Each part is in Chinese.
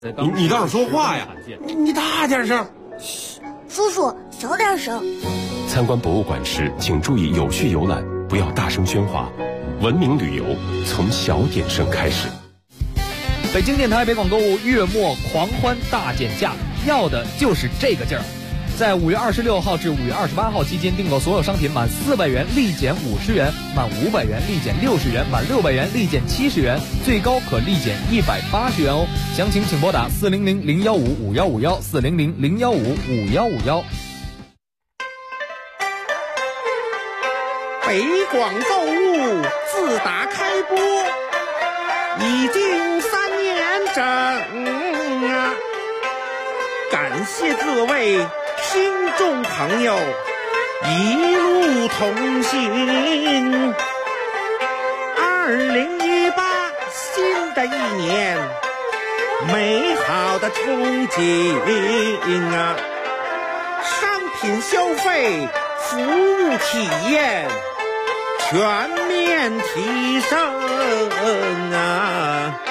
你倒是说话呀！你大点声。 叔叔，小点声。 参观博物馆时，请注意有序游览，不要大声喧哗。文明旅游从小点声开始。 北京电台北广购物月末狂欢大减价，要的就是这个劲儿。在5月26号至5月28号期间订购所有商品满400元立减50元，满500元立减60元，满600元立减70元，最高可立减180元哦。详情请拨打400-015-5151，400-015-5151。 北广购物自打开播已经3年整啊，感谢各位听众朋友一路同行。2018新的一年，美好的憧憬啊，商品消费、服务体验全面提升啊！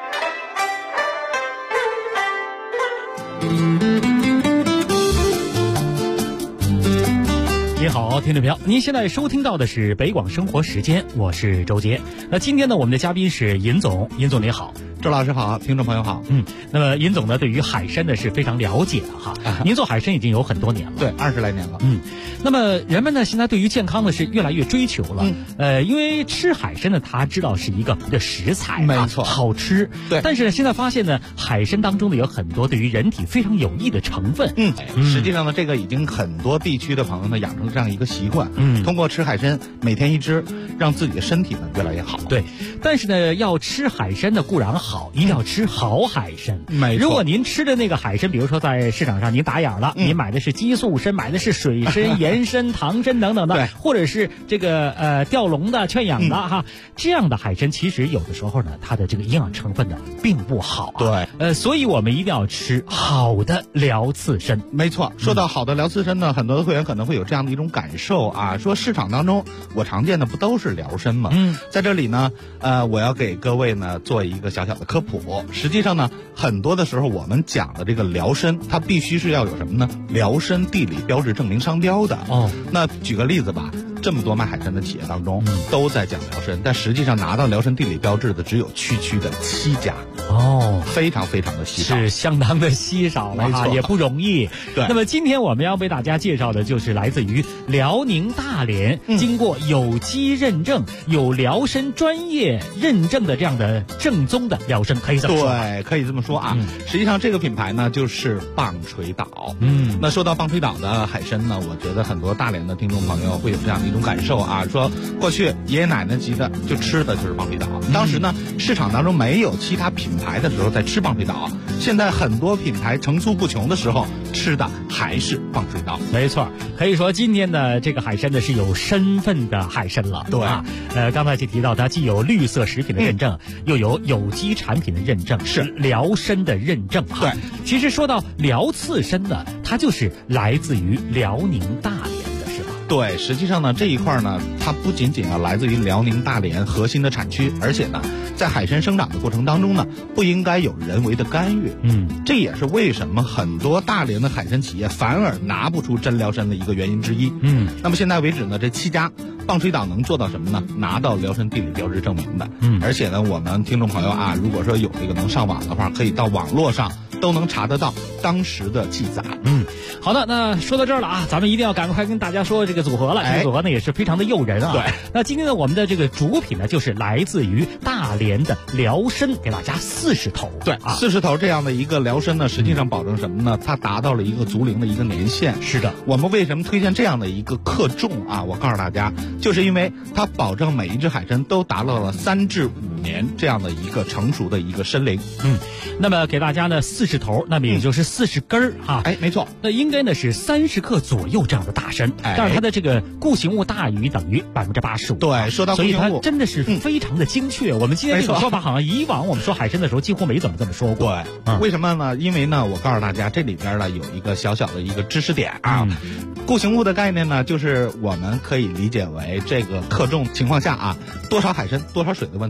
你好，听众朋友，您现在收听到的是北广生活时间，我是周杰。那今天呢，我们的嘉宾是尹总，尹总你好。 周老师好，听众朋友好。 那么尹总呢，对于海参呢是非常了解的哈。您做海参已经有很多年了， 对，20来年了。 那么人们呢，现在对于健康呢是越来越追求了。因为吃海参呢，他知道是一个食材， 没错， 好吃。 对， 但是呢，现在发现呢，海参当中呢有很多对于人体非常有益的成分。 实际上呢，这个已经很多地区的朋友呢养成这样一个习惯。通过吃海参，每天一只，让自己的身体呢越来越好。 对，但是呢，要吃海参呢固然好，一定要吃好海参。 没错。 如果您吃的那个海参，比如说在市场上您打眼了，您买的是激素参，买的是水参、盐参、糖参等等的， 对， 或者是这个钓笼的、圈养的哈，这样的海参其实有的时候呢，它的这个营养成分呢并不好啊。 对， 所以我们一定要吃好的辽刺参。 没错，说到好的辽刺参呢，很多的会员可能会有这样的一种感受啊，说市场当中我常见的不都是辽参吗？在这里呢，我要给各位呢做一个小小的科普。实际上呢，很多的时候我们讲的这个辽参，它必须是要有什么呢？辽参地理标志证明商标的。那举个例子吧，这么多卖海参的企业当中，都在讲辽参，但实际上拿到辽参地理标志的只有区的7家。非常非常的稀少， 是相当的稀少了哈，也不容易。 对。 那么今天我们要为大家介绍的就是来自于辽宁大连，经过有机认证、有辽参专业认证的这样的正宗的辽参，可以这么说。 对，可以这么说啊。实际上这个品牌呢就是棒槌岛。那说到棒槌岛的海参呢，我觉得很多大连的听众朋友会有这样的一种感受啊，说过去爷爷奶奶级的就吃的就是棒槌岛。当时呢，市场当中没有其他品牌的时候在吃棒槌岛，现在很多品牌层出不穷的时候，吃的还是棒槌岛。 没错，可以说今天的这个海参呢是有身份的海参了。 对刚才就提到它既有绿色食品的认证，又有有机产品的认证，是辽参的认证。 对， 其实说到辽刺参呢，它就是来自于辽宁大连。 对，实际上呢，这一块呢，它不仅仅要来自于辽宁大连核心的产区，而且呢，在海参生长的过程当中呢，不应该有人为的干预。这也是为什么很多大连的海参企业反而拿不出真辽参的一个原因之一。那么现在为止呢，这7家棒槌岛能做到什么呢？拿到辽参地理标志证明的。而且呢，我们听众朋友啊，如果说有这个能上网的话，可以到网络上都能查得到当时的记载。 好的，那说到这儿了啊，咱们一定要赶快跟大家说这个组合了。这个组合呢也是非常的诱人啊。 对， 那今天呢，我们的这个主品呢就是来自于大连的辽参，给大家40头。 对，40头这样的一个辽参呢，实际上保证什么呢？它达到了一个足龄的一个年限。 是的， 我们为什么推荐这样的一个克重啊？我告诉大家，就是因为它保证每一只海参都达到了3至5年这样的一个成熟的一个参龄。 那么给大家呢40头，那么也就是40根儿啊。 没错， 那应该呢是30克左右这样的大参。但是它的这个固形物大于等于85%。 对，说到固形物， 所以它真的是非常的精确。我们今天这个说法好像以往我们说海参的时候几乎没怎么这么说过。 对，为什么呢？因为呢，我告诉大家，这里边呢有一个小小的一个知识点啊。固形物的概念呢，就是我们可以理解为这个克重情况下啊，多少海参多少水的问题。那么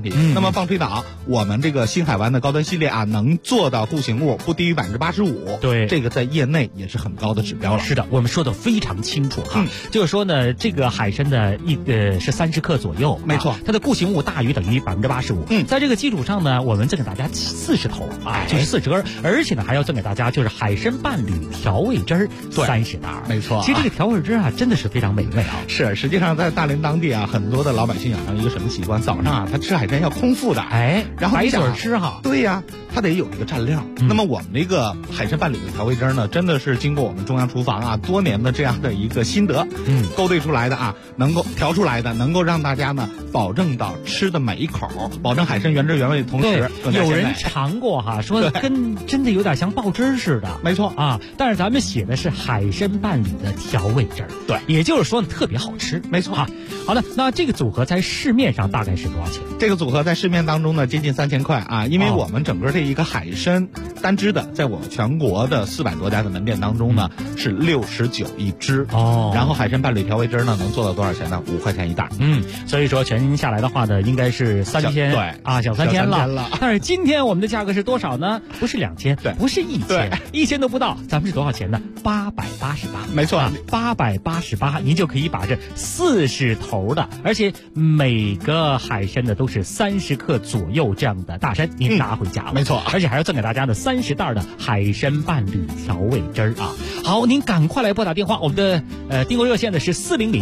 么棒槌岛，我们这个新海湾的高端系列啊，能做到固形物不低于85%， 对， 这个在业内也是很高的指标了。 是的，我们说的非常清楚哈，就是说呢，这个海参呢，是30克左右， 没错， 它的固形物大于等于85%。在这个基础上呢，我们赠给大家40头啊，就是40根，而且呢还要赠给大家就是海参伴侣调味汁儿30袋， 没错。 其实这个调味汁啊，真的是非常美味啊。 是，实际上在大连当地啊，很多的老百姓养成一个什么习惯？早上啊，他吃海参要空腹的，然后白嘴吃哈。 对呀，他得有一个蘸料。那么我们这个海参伴侣的调味汁呢，真的是经过我们中央厨房啊多年的这样的一个心得，勾兑出来的啊，能够调出来的，能够让大家呢保证到吃的每一口，保证海参原汁原味的同时， 有人尝过哈，说跟真的有点像爆汁似的， 没错啊。但是咱们写的是海参伴侣的调味汁儿， 对， 也就是说特别好吃， 没错啊。好的，那这个组合在市面上大概是多少钱？ 这个组合在市面当中呢接近3000块啊，因为我们整个这一个海参单只的，在我们全国的400多家的门店当中呢是69一支哦， 然后海参伴侣调味汁呢能做到多少钱呢？5块钱一袋。 所以说全下来的话呢，应该是3000， 对啊，小3000了。但是今天我们的价格是多少呢？不是2000， 对， 不是1000都不到，咱们是多少钱呢？888， 没错 ，888，您就可以把这40头的，而且每个海参呢都是30克左右这样的大参，您拿回家了， 没错， 而且还要赠给大家呢30袋的海参伴侣调味汁儿啊。好，您赶快来拨打电话，我们的订购热线呢是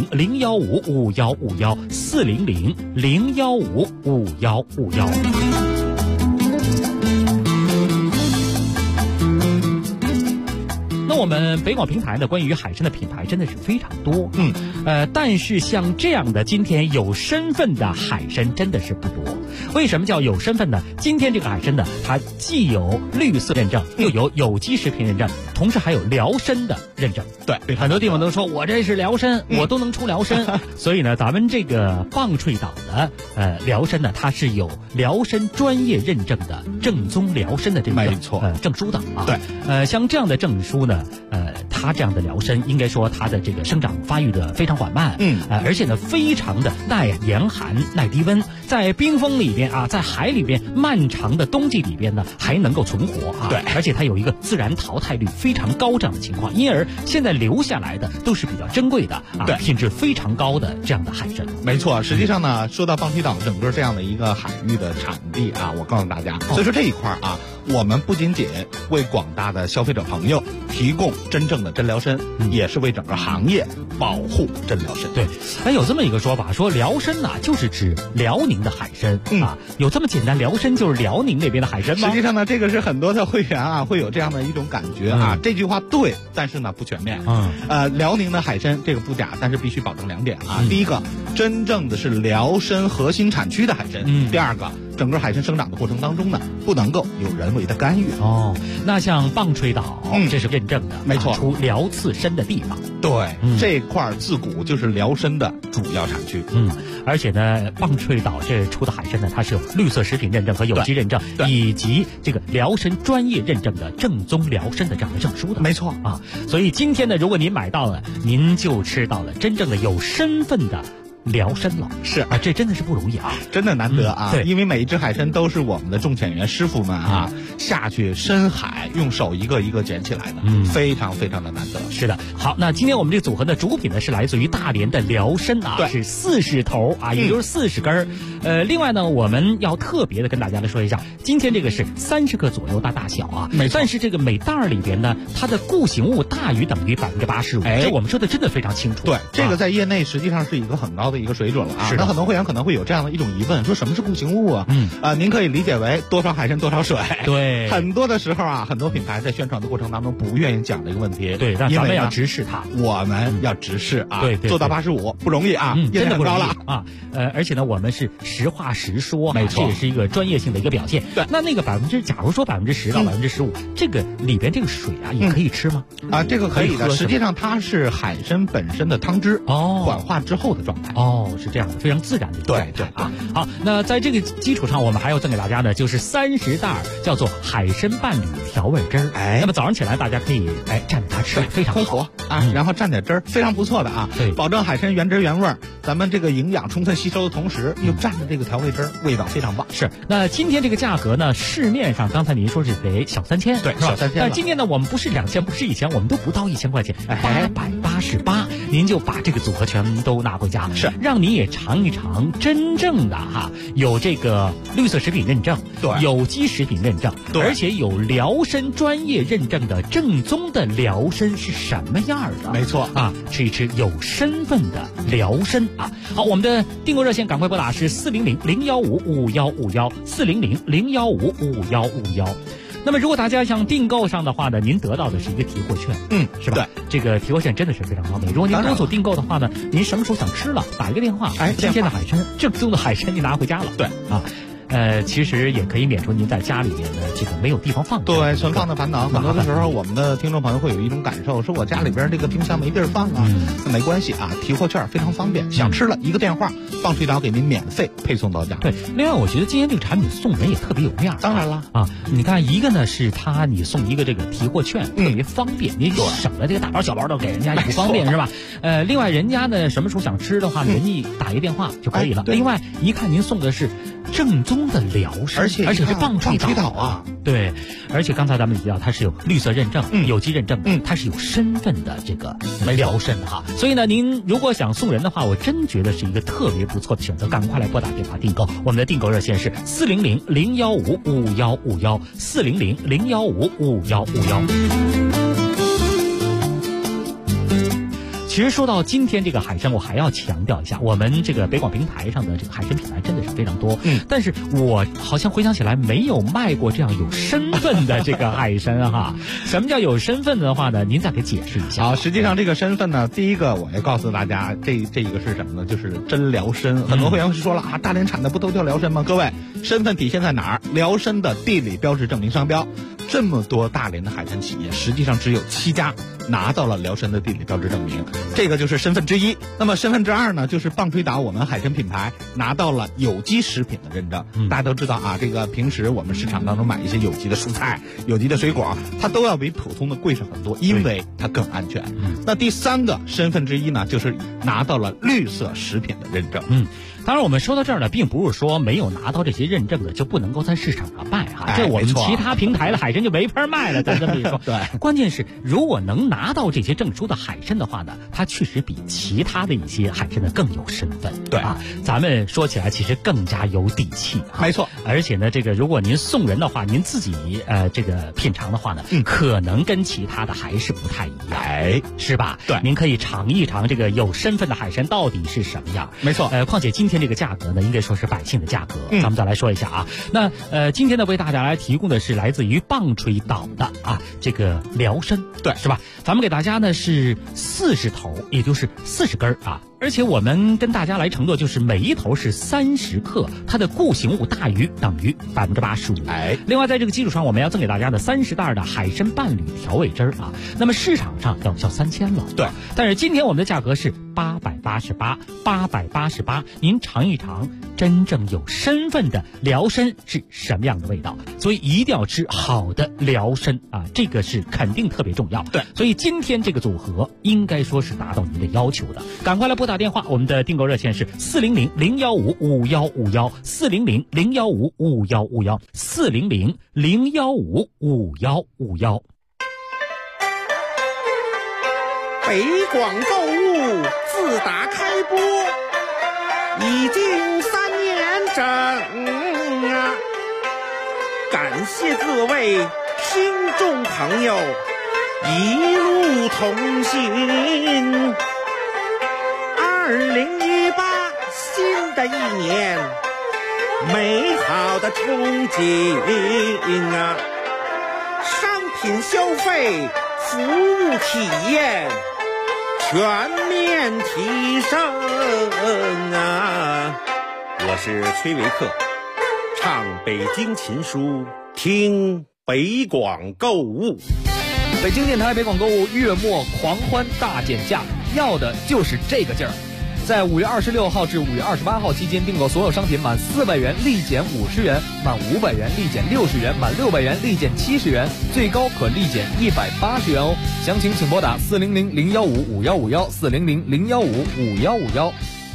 400-015-5151，400-015-5151。那我们北广平台呢，关于海参的品牌真的是非常多，但是像这样的今天有身份的海参真的是不多。为什么叫有身份呢？今天这个海参呢，它既有绿色认证，又有有机食品认证，同时还有辽参的认证。 对， 很多地方都说我这是辽参，我都能出辽参。所以呢，咱们这个棒槌岛的辽参呢，它是有辽参专业认证的正宗辽参的这个没错证书的啊。 对， 像这样的证书呢，它这样的辽参应该说它的这个生长发育的非常缓慢，而且呢非常的耐严寒、耐低温，在冰封里边啊，在海里边漫长的冬季里边呢还能够存活啊。 对， 而且它有一个自然淘汰率非常高这样的情况，因而现在留下来的都是比较珍贵的啊， 对， 品质非常高的这样的海参。 没错，实际上呢，说到棒槌岛整个这样的一个海域的产地啊，我告诉大家，所以说这一块啊，我们不仅仅为广大的消费者朋友提供真正的真辽参，也是为整个行业保护真辽参。 对，有这么一个说法，说辽参呐就是指辽宁的海参啊，有这么简单？辽参就是辽宁那边的海参吗？ 实际上呢，这个是很多的会员啊会有这样的一种感觉啊，这句话对，但是呢不全面。辽宁的海参这个不假，但是必须保证2点啊。第一个，真正的是辽参核心产区的海参；第二个，整个海参生长的过程当中呢，不能够有人为的干预。 那像棒槌岛，这是认证的， 没错， 出辽刺参的地方。 对，这块自古就是辽参的主要产区。 而且呢，棒槌岛这出的海参呢，它是有绿色食品认证和有机认证，以及这个辽参专业认证的正宗辽参的这样的证书的。 没错啊，所以今天呢，如果您买到了，您就吃到了真正的有身份的辽参了。 是啊，这真的是不容易啊， 真的难得啊。 对， 因为每一只海参都是我们的种潜员师傅们啊下去深海用手一个一个捡起来的，非常非常的难得。 是的。好，那今天我们这个组合的主品呢是来自于大连的辽参啊，是40头啊，也就是40根。另外呢，我们要特别的跟大家来说一下，今天这个是30克左右大小啊， 没错。 但是这个每袋里边呢，它的固形物大于等于85%，这我们说的真的非常清楚。 对，这个在业内实际上是一个很高的一个水准了啊。那很多会员可能会有这样的一种疑问，说什么是固形物啊？您可以理解为多少海参多少水。 对， 很多的时候啊，很多品牌在宣传的过程当中不愿意讲的一个问题。 对，但咱们要直视它， 我们要直视啊， 对， 做到85不容易啊， 真的很高了啊。而且呢，我们是实话实说， 没错， 这也是一个专业性的一个表现。 对， 那个假如说10%到15%，这个里边这个水啊，也可以吃吗？ 这个可以的。实际上它是海参本身的汤汁缓化之后的状态。 哦，是这样的，非常自然的一个状态啊。好，那在这个基础上，我们还要赠给大家呢，就是30袋叫做海参伴侣调味汁儿。那么早上起来大家可以蘸着它吃，非常好啊。然后蘸点汁儿，非常不错的啊。 对， 保证海参原汁原味儿，咱们这个营养充分吸收的同时，又蘸着这个调味汁儿，味道非常棒。 是，那今天这个价格呢，市面上刚才您说是得小3000， 对，小3000。 但今天呢，我们不是2000，不是1000，我们都不到1000块钱，888，您就把这个组合全都拿回家， 是， 让你也尝一尝真正的有这个绿色食品认证， 对， 有机食品认证， 对， 而且有辽参专业认证的正宗的辽参是什么样的？ 没错啊，吃一吃有身份的辽参啊。好，我们的订购热线赶快拨打是400-015-5151，400-015-5151。那么如果大家想订购上的话呢，您得到的是一个提货券，是吧？对，这个提货券真的是非常方便。如果您多组订购的话呢，您什么时候想吃了，打一个电话，新鲜的海参，正宗的海参，你拿回家了。对啊。其实也可以免除您在家里面的这个没有地方放， 对，存放的烦恼。很多的时候，我们的听众朋友会有一种感受，说我家里边这个冰箱没地儿放啊。那没关系啊，提货券非常方便，想吃了一个电话，棒水岛给您免费配送到家。 对，另外我觉得今天这个产品送人也特别有面儿。 当然了啊，你看一个呢是你送一个这个提货券，特别方便，你省了这个大包小包的给人家也不方便是吧？另外人家呢什么时候想吃的话，人家打一个电话就可以了。另外一看您送的是正宗的辽参，而且是棒槌岛啊，对，而且刚才咱们提到它是有绿色认证、有机认证，它是有身份的这个辽参所以呢，您如果想送人的话，我真觉得是一个特别不错的选择，赶快来拨打电话订购。我们的订购热线是400-015-5151，400-015-5151。其实说到今天这个海参，我还要强调一下，我们这个北广平台上的这个海参品牌真的是非常多，但是我好像回想起来没有卖过这样有身份的这个海参什么叫有身份的话呢？您再给解释一下。 好，实际上这个身份呢，第一个我要告诉大家，这一个是什么呢？就是真辽参。很多会员是说了大连产的不都叫辽参吗？各位，身份体现在哪儿？辽参的地理标志证明商标。这么多大连的海参企业，实际上只有7家拿到了辽参的地理标志证明，这个就是身份之一。那么身份之二呢，就是棒槌岛我们海参品牌拿到了有机食品的认证。大家都知道这个平时我们市场当中买一些有机的蔬菜、有机的水果，它都要比普通的贵上很多，因为它更安全。那第3个身份之一呢，就是拿到了绿色食品的认证。 当然我们说到这儿呢，并不是说没有拿到这些认证的就不能够在市场上卖这我们其他平台的海参就没法卖了，咱这么一说。 对， 关键是如果能拿到这些证书的海参的话呢，它确实比其他的一些海参呢更有身份。 对咱们说起来其实更加有底气。 没错， 而且呢，这个如果您送人的话，您自己这个品尝的话呢，可能跟其他的还是不太一样，是吧？ 对， 您可以尝一尝这个有身份的海参到底是什么样。 没错， 况且今天这个价格呢，应该说是百姓的价格。咱们再来说一下那今天呢为大家来提供的是来自于棒槌岛的这个辽参， 对， 是吧？咱们给大家呢是40头，也就是40根而且我们跟大家来承诺，就是每一头是30克，它的固形物大于等于85%。另外在这个基础上，我们要赠给大家的30袋的海参伴侣调味汁那么市场上要3000了， 对。 但是今天我们的价格是888，您尝一尝真正有身份的辽参是什么样的味道。所以一定要吃好的辽参这个是肯定特别重要。 对， 所以今天这个组合应该说是达到您的要求的。赶快来拨打电话，我们的订购热线是400-015-5151，400-015-5151，400-015-5151。 北广购物自打开播已经3年整感谢各位听众朋友一路同行。2018新的一年，美好的憧憬商品消费、服务体验全面提升我是崔维克，唱北京琴书，听北广购物。 北京电台北广购物月末狂欢大减价，要的就是这个劲儿。 在5月26号至5月28号期间订购所有商品满400元立减50元，满500元立减60元，满600元立减70元，最高可立减180元哦。详情请拨打400-015-5151 400-015-5151。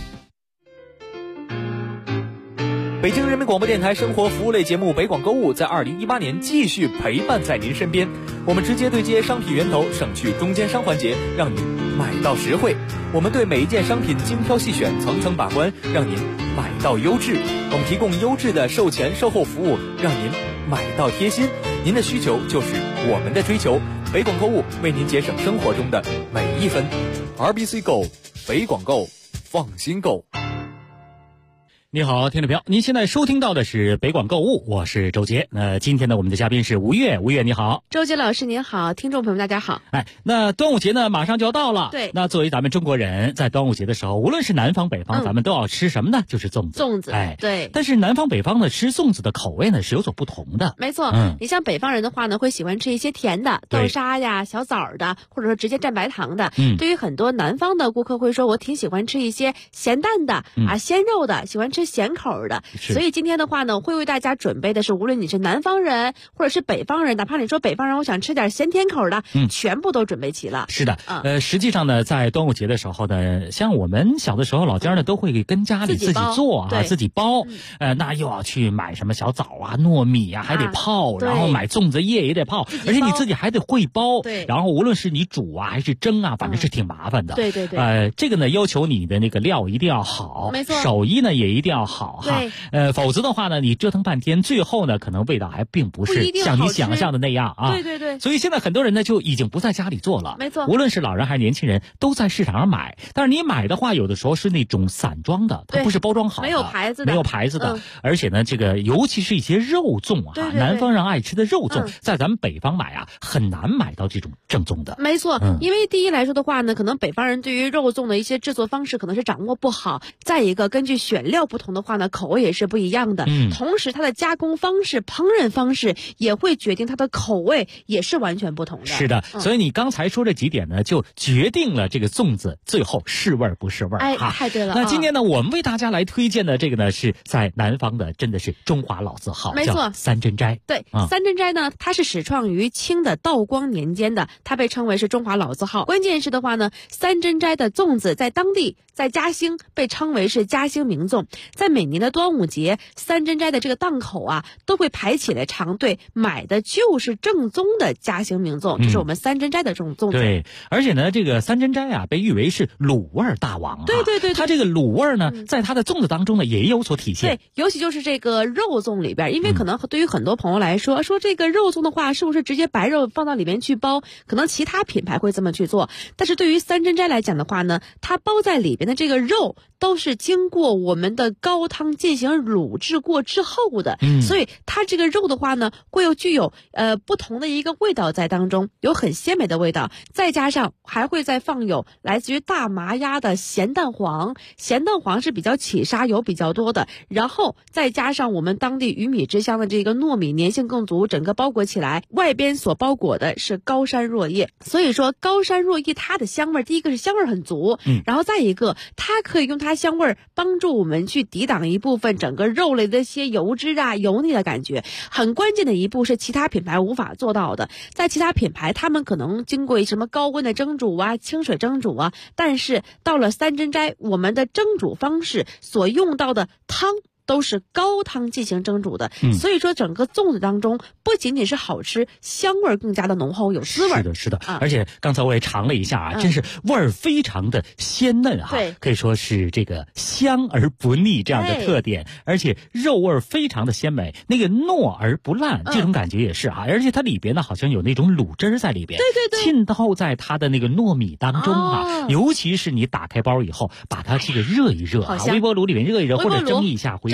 北京人民广播电台生活服务类节目北广购物在2018年继续陪伴在您身边，我们直接对接商品源头，省去中间商环节，让您买到实惠。我们对每一件商品精挑细选，层层把关，让您买到优质。我们提供优质的售前售后服务，让您买到贴心。您的需求就是我们的追求，北广购物为您节省生活中的每一分。RBC Go， 北广购，放心购。 你好，听众朋友，您现在收听到的是北广购物，我是周杰。今天呢，我们的嘉宾是吴越，吴越你好。 周杰老师您好，听众朋友们大家好。 那端午节呢马上就要到了， 对。 那作为咱们中国人，在端午节的时候，无论是南方北方，咱们都要吃什么呢？就是粽子。 粽子，对。 但是南方北方呢，吃粽子的口味呢是有所不同的。 没错，你像北方人的话呢，会喜欢吃一些甜的，豆沙呀、小枣的，或者说直接蘸白糖的。对于很多南方的顾客会说，我挺喜欢吃一些咸淡的鲜肉的，喜欢吃咸口的。所以今天的话呢，会为大家准备的是，无论你是南方人或者是北方人，哪怕你说北方人我想吃点咸甜口的，全部都准备齐了。 是的，实际上呢，在端午节的时候呢，像我们小的时候，老家呢都会跟家里自己做自己包，那又要去买什么小枣啊、糯米啊，还得泡，然后买粽子叶也得泡，而且你自己还得会包， 对， 然后无论是你煮啊还是蒸啊，反正是挺麻烦的。 对对对， 这个呢要求你的那个料一定要好， 没错， 手艺呢也一定要好哈。否则的话呢，你折腾半天，最后呢，可能味道还并不是像你想象的那样啊。 对对对。 所以现在很多人呢，就已经不在家里做了。 没错。 无论是老人还是年轻人，都在市场上买。但是你买的话，有的时候是那种散装的，它不是包装好的， 没有牌子的。而且呢，这个尤其是一些肉粽啊， 对， 南方人爱吃的肉粽，在咱们北方买啊，很难买到这种正宗的。 没错，因为第一来说的话呢，可能北方人对于肉粽的一些制作方式可能是掌握不好，再一个根据选料不同的话呢，口味也是不一样的。同时它的加工方式、烹饪方式也会决定它的口味也是完全不同的。 是的，所以你刚才说这几点呢，就决定了这个粽子最后是味儿不是味儿。 太对了。 那今天呢，我们为大家来推荐的这个呢，是在南方的，真的是中华老字号， 没错， 叫三珍斋。 对，三珍斋呢，它是始创于清的道光年间的，它被称为是中华老字号。关键是的话呢，三珍斋的粽子在当地，在嘉兴被称为是嘉兴名粽。在每年的端午节，三珍斋的这个档口啊，都会排起来长队，买的就是正宗的嘉兴名粽，这是我们三珍斋的这种粽子。 对，而且呢，这个三珍斋啊，被誉为是卤味大王。 对对对， 它这个卤味呢，在它的粽子当中呢，也有所体现。 对，尤其就是这个肉粽里边，因为可能对于很多朋友来说，说这个肉粽的话，是不是直接白肉放到里面去包？可能其他品牌会这么去做，但是对于三珍斋来讲的话呢，它包在里边的这个肉都是经过我们的高汤进行卤制过之后的，所以它这个肉的话呢，会有具有不同的一个味道在当中，有很鲜美的味道，再加上还会再放有来自于大麻鸭的咸蛋黄，咸蛋黄是比较起沙油比较多的，然后再加上我们当地鱼米之乡的这个糯米粘性更足，整个包裹起来，外边所包裹的是高山若叶，所以说高山若叶它的香味，第一个是香味很足，然后再一个它可以用它香味帮助我们去抵挡一部分整个肉类的一些油脂啊、油腻的感觉。很关键的一步是其他品牌无法做到的，在其他品牌他们可能经过什么高温的蒸煮啊、清水蒸煮啊，但是到了三珍斋，我们的蒸煮方式所用到的汤都是高汤进行蒸煮的，所以说整个粽子当中不仅仅是好吃，香味更加的浓厚，有滋味。 是的，而且刚才我也尝了一下真是味儿非常的鲜嫩对， 可以说是这个香而不腻这样的特点，而且肉味非常的鲜美，那个糯而不烂，这种感觉也是而且它里边呢好像有那种卤汁在里边， 对， 浸透在它的那个糯米当中尤其是你打开包以后，把它这个热一热微波炉里面热一热，或者蒸一下回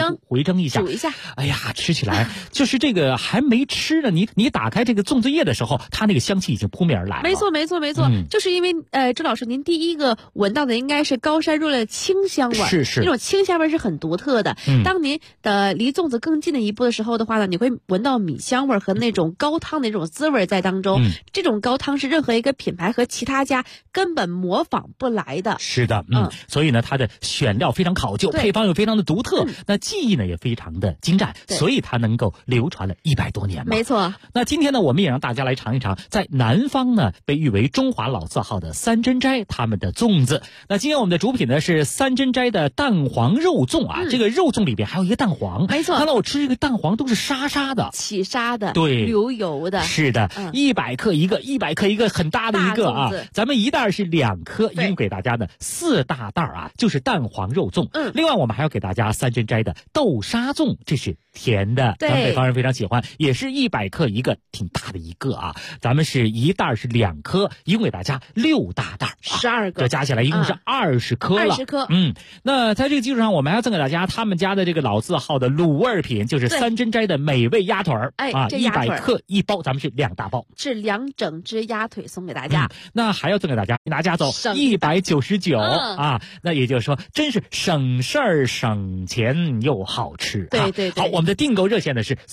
蒸一下， 煮一下。 哎呀，吃起来就是这个还没吃呢，你打开这个粽子叶的时候，它那个香气已经扑面而来了。 没错，就是因为周老师您第一个闻到的应该是高山肉类的清香味， 是这种清香味是很独特的。当您离粽子更近的一步的时候的话呢，你会闻到米香味和那种高汤的那种滋味在当中。这种高汤是任何一个品牌和其他家根本模仿不来的。 是的，所以呢，它的选料非常考究，配方又非常的独特，那技艺呢也非常的精湛，所以它能够流传了100多年嘛。 没错。 那今天呢，我们也让大家来尝一尝，在南方呢被誉为中华老字号的三珍斋他们的粽子。那今天我们的主品呢是三珍斋的蛋黄肉粽啊，这个肉粽里边还有一个蛋黄。 没错。 看到我吃这个蛋黄都是沙沙的， 起沙的， 对， 流油的。 是的，100克一个，100克一个，很大的一个啊。咱们一袋是2颗，一共给大家呢4大袋啊，就是蛋黄肉粽。另外我们还要给大家三珍斋的豆沙粽，这是甜的，咱们北方人非常喜欢，也是100克一个，挺大的一个啊。咱们是一袋是2颗，一共给大家6大袋 ，12个， 这加起来一共是20颗了。 20颗。 那在这个基础上，我们还要赠给大家他们家的这个老字号的卤味品，就是三珍斋的美味鸭腿儿。 这鸭腿 100克一包，咱们是2大包， 是2整只鸭腿送给大家。 那还要赠给大家，拿家走199啊。那也就是说，真是省事儿省钱又好吃。 对。 好，我们的订购热线呢是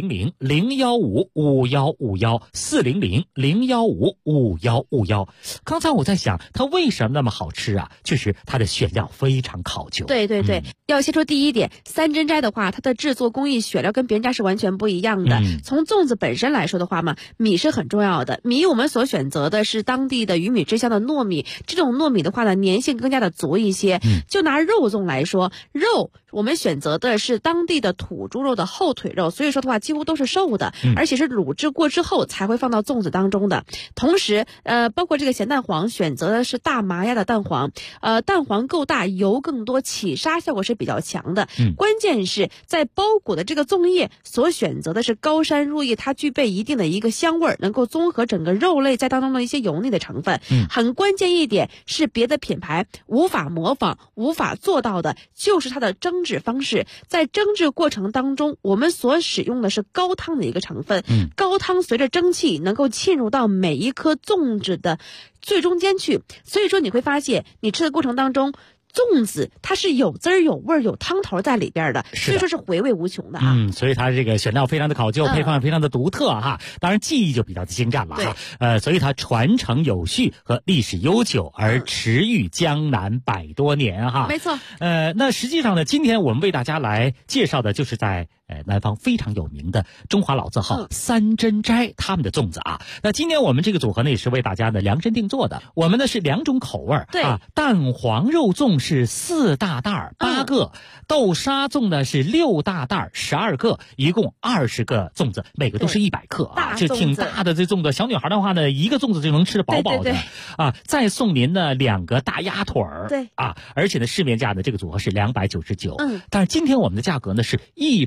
400-015-5151，400-015-5151。刚才我在想，它为什么那么好吃啊？确实，它的选料非常考究。 对，要先说第一点，三珍斋的话，它的制作工艺选料跟别人家是完全不一样的。从粽子本身来说的话嘛，米是很重要的。米我们所选择的是当地的鱼米之乡的糯米，这种糯米的话呢，粘性更加的足一些。就拿肉粽来说，肉我们选择的是当地的土猪肉的后腿肉，所以说的话几乎都是瘦的，而且是卤制过之后才会放到粽子当中的。同时包括这个咸蛋黄选择的是大麻鸭的蛋黄，蛋黄够大，油更多，起沙效果是比较强的。关键是在包裹的这个粽叶所选择的是高山入叶，它具备一定的一个香味，能够综合整个肉类在当中的一些油腻的成分。很关键一点是别的品牌无法模仿无法做到的，就是它的蒸制方式。在蒸制过程当中，我们所使用的是高汤的一个成分，高汤随着蒸汽能够浸入到每一颗粽子的最中间去，所以说你会发现你吃的过程当中，粽子它是有滋儿有味儿有汤头在里边的，所以说是回味无穷的啊。 所以它这个选料非常的考究，配方非常的独特哈，当然技艺就比较的精湛了哈。所以它传承有序和历史悠久，而驰誉江南100多年哈。 没错。 那实际上呢，今天我们为大家来介绍的就是在南方非常有名的中华老字号三珍斋他们的粽子啊。那今天我们这个组合呢也是为大家呢量身定做的，我们呢是2种口味啊，蛋黄肉粽是4大袋8个，豆沙粽呢是6大袋12个，一共20个粽子，每个都是100克啊，这挺大的这粽子。小女孩的话呢，一个粽子就能吃得饱饱的啊。再送您呢2个大鸭腿儿，而且呢市面价呢这个组合是299，但是今天我们的价格呢是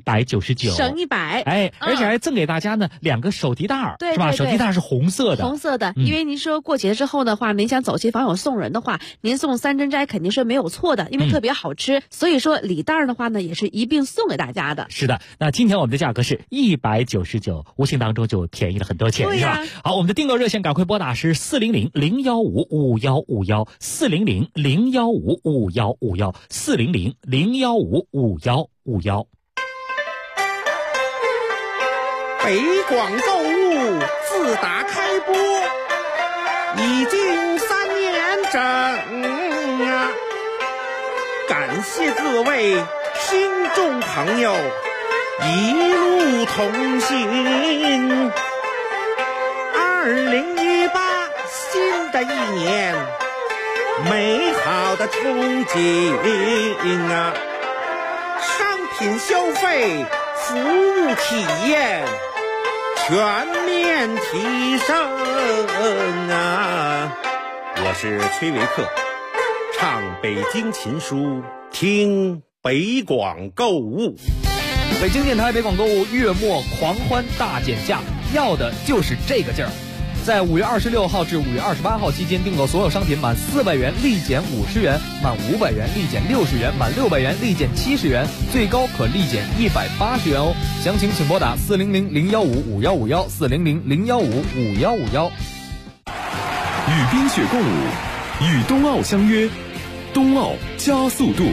199， 省100， 而且还赠给大家呢2个手提袋，是吧？手提袋是红色的， 因为您说过节之后的话，您想走亲访友送人的话，您送三珍斋肯定是没有错的，因为特别好吃，所以说礼袋的话呢也是一并送给大家的。 是的，那今天我们的价格是199，无形当中就便宜了很多钱，是吧？好，我们的订购热线赶快拨打是400-015-5151，400-015-5151，400-015-5151。 北广购物自打开播已经3年整啊，感谢各位听众朋友一路同行。2018新的一年，美好的憧憬啊，商品消费服务体验全面提升啊！我是崔维克，唱北京琴书，听北广购物。 北京电台北广购物月末狂欢大减价，要的就是这个劲儿。 在5月26号至5月28号期间订购所有商品满400元立减50元，满500元立减60元，满600元立减70元，最高可立减180元哦。详情请拨打400-015-5151，400-015-5151。 与冰雪共舞，与冬奥相约，冬奥加速度。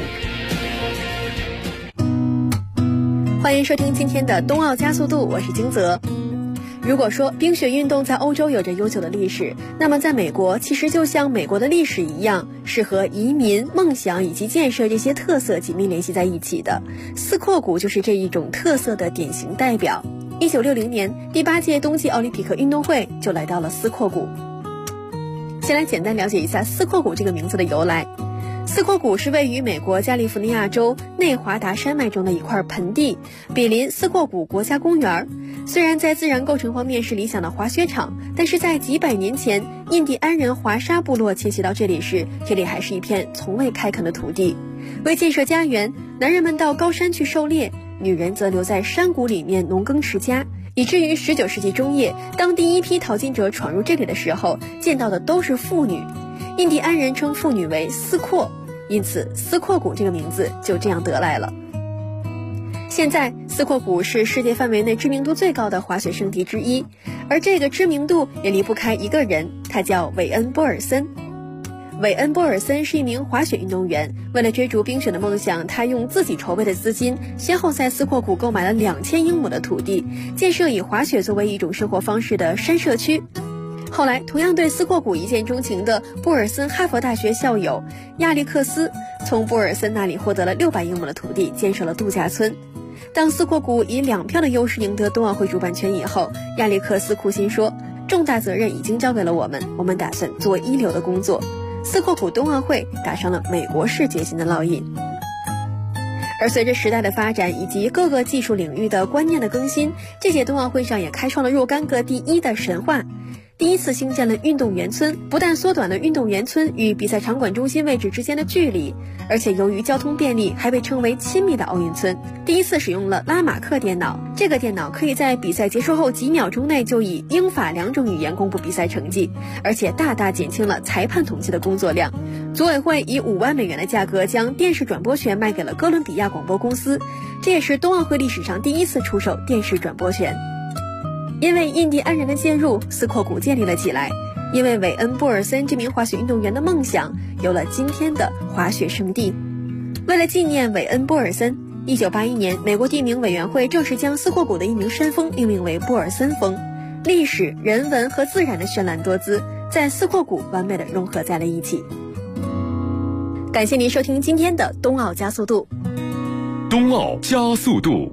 欢迎收听今天的冬奥加速度，我是金泽。如果说冰雪运动在欧洲有着悠久的历史，那么在美国其实就像美国的历史一样，是和移民、梦想以及建设这些特色紧密联系在一起的。斯阔谷就是这一种特色的典型代表。1960年第8届冬季奥林匹克运动会就来到了斯阔谷。先来简单了解一下斯阔谷这个名字的由来。斯阔谷是位于美国加利福尼亚州内华达山脉中的一块盆地，毗邻斯阔谷国家公园。虽然在自然构成方面是理想的滑雪场，但是在几百年前印第安人华沙部落迁徙到这里时，这里还是一片从未开垦的土地。为建设家园，男人们到高山去狩猎，女人则留在山谷里面农耕持家，以至于19世纪中叶，当第一批淘金者闯入这里的时候，见到的都是妇女。印第安人称妇女为斯阔，因此斯阔谷这个名字就这样得来了。现在斯阔谷是世界范围内知名度最高的滑雪胜地之一，而这个知名度也离不开一个人，他叫韦恩·波尔森。韦恩·波尔森是一名滑雪运动员，为了追逐冰雪的梦想，他用自己筹备的资金，先后在斯阔谷购买了2000英亩的土地，建设以滑雪作为一种生活方式的山社区。后来同样对斯阔谷一见钟情的布尔森哈佛大学校友亚历克斯，从布尔森那里获得了600英亩的土地，建设了度假村。当斯阔谷以2票的优势赢得冬奥会主办权以后，亚历克斯苦心说，重大责任已经交给了我们打算做一流的工作。斯阔谷冬奥会打上了美国式决心的烙印。而随着时代的发展以及各个技术领域的观念的更新，这届冬奥会上也开创了若干个第一的神话。第一次兴建了运动员村，不但缩短了运动员村与比赛场馆中心位置之间的距离，而且由于交通便利，还被称为亲密的奥运村。第一次使用了拉马克电脑，这个电脑可以在比赛结束后几秒钟内就以英法2种语言公布比赛成绩，而且大大减轻了裁判统计的工作量。组委会以5万美元的价格将电视转播权卖给了哥伦比亚广播公司，这也是冬奥会历史上第一次出售电视转播权。因为印第安人的介入，斯阔谷建立了起来。因为韦恩·布尔森这名滑雪运动员的梦想，有了今天的滑雪圣地。为了纪念韦恩·布尔森，1981年，美国地名委员会正式将斯阔谷的一名山峰命名为布尔森峰。历史、人文和自然的绚烂多姿，在斯阔谷完美的融合在了一起。感谢您收听今天的冬奥加速度。 冬奥加速度。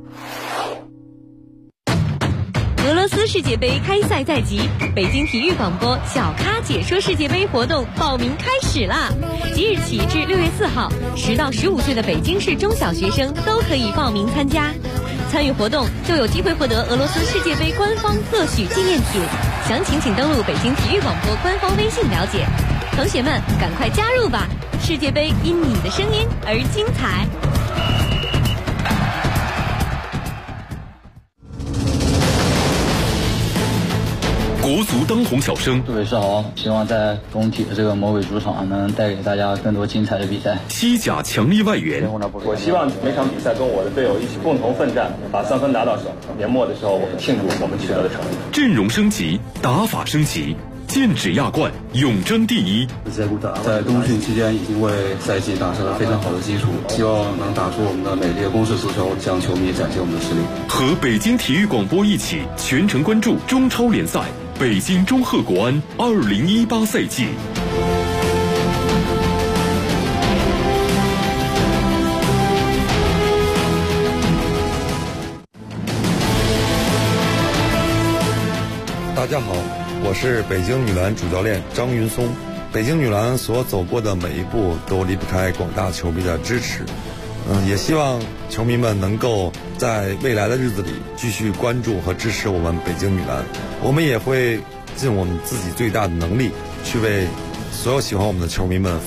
俄罗斯世界杯开赛在即，北京体育广播小咖解说世界杯活动报名开始啦！即日起至6月4号，10到15岁的北京市中小学生都可以报名参加。参与活动就有机会获得俄罗斯世界杯官方特许纪念品，详情请登录北京体育广播官方微信了解。同学们，赶快加入吧！世界杯因你的声音而精彩。 国足当红小生， 各位是好，希望在工体的这个魔鬼主场能带给大家更多精彩的比赛。 西甲强力外援， 我希望每场比赛跟我的队友一起共同奋战，把3分拿到手。年末的时候，我们庆祝我们取得的成绩。 阵容升级，打法升级，剑指亚冠，永争第一。 在冬训期间已经为赛季打下了非常好的基础，希望能打出我们的美丽的攻势足球，向球迷展现我们的实力。 和北京体育广播一起全程关注中超联赛北京中赫国安2018赛季。 大家好，我是北京女篮主教练张云松。北京女篮所走过的每一步都离不开广大球迷的支持。也希望球迷们能够在未来的日子里继续关注和支持我们北京女篮。我们也会尽我们自己最大的能力去为所有喜欢我们的球迷们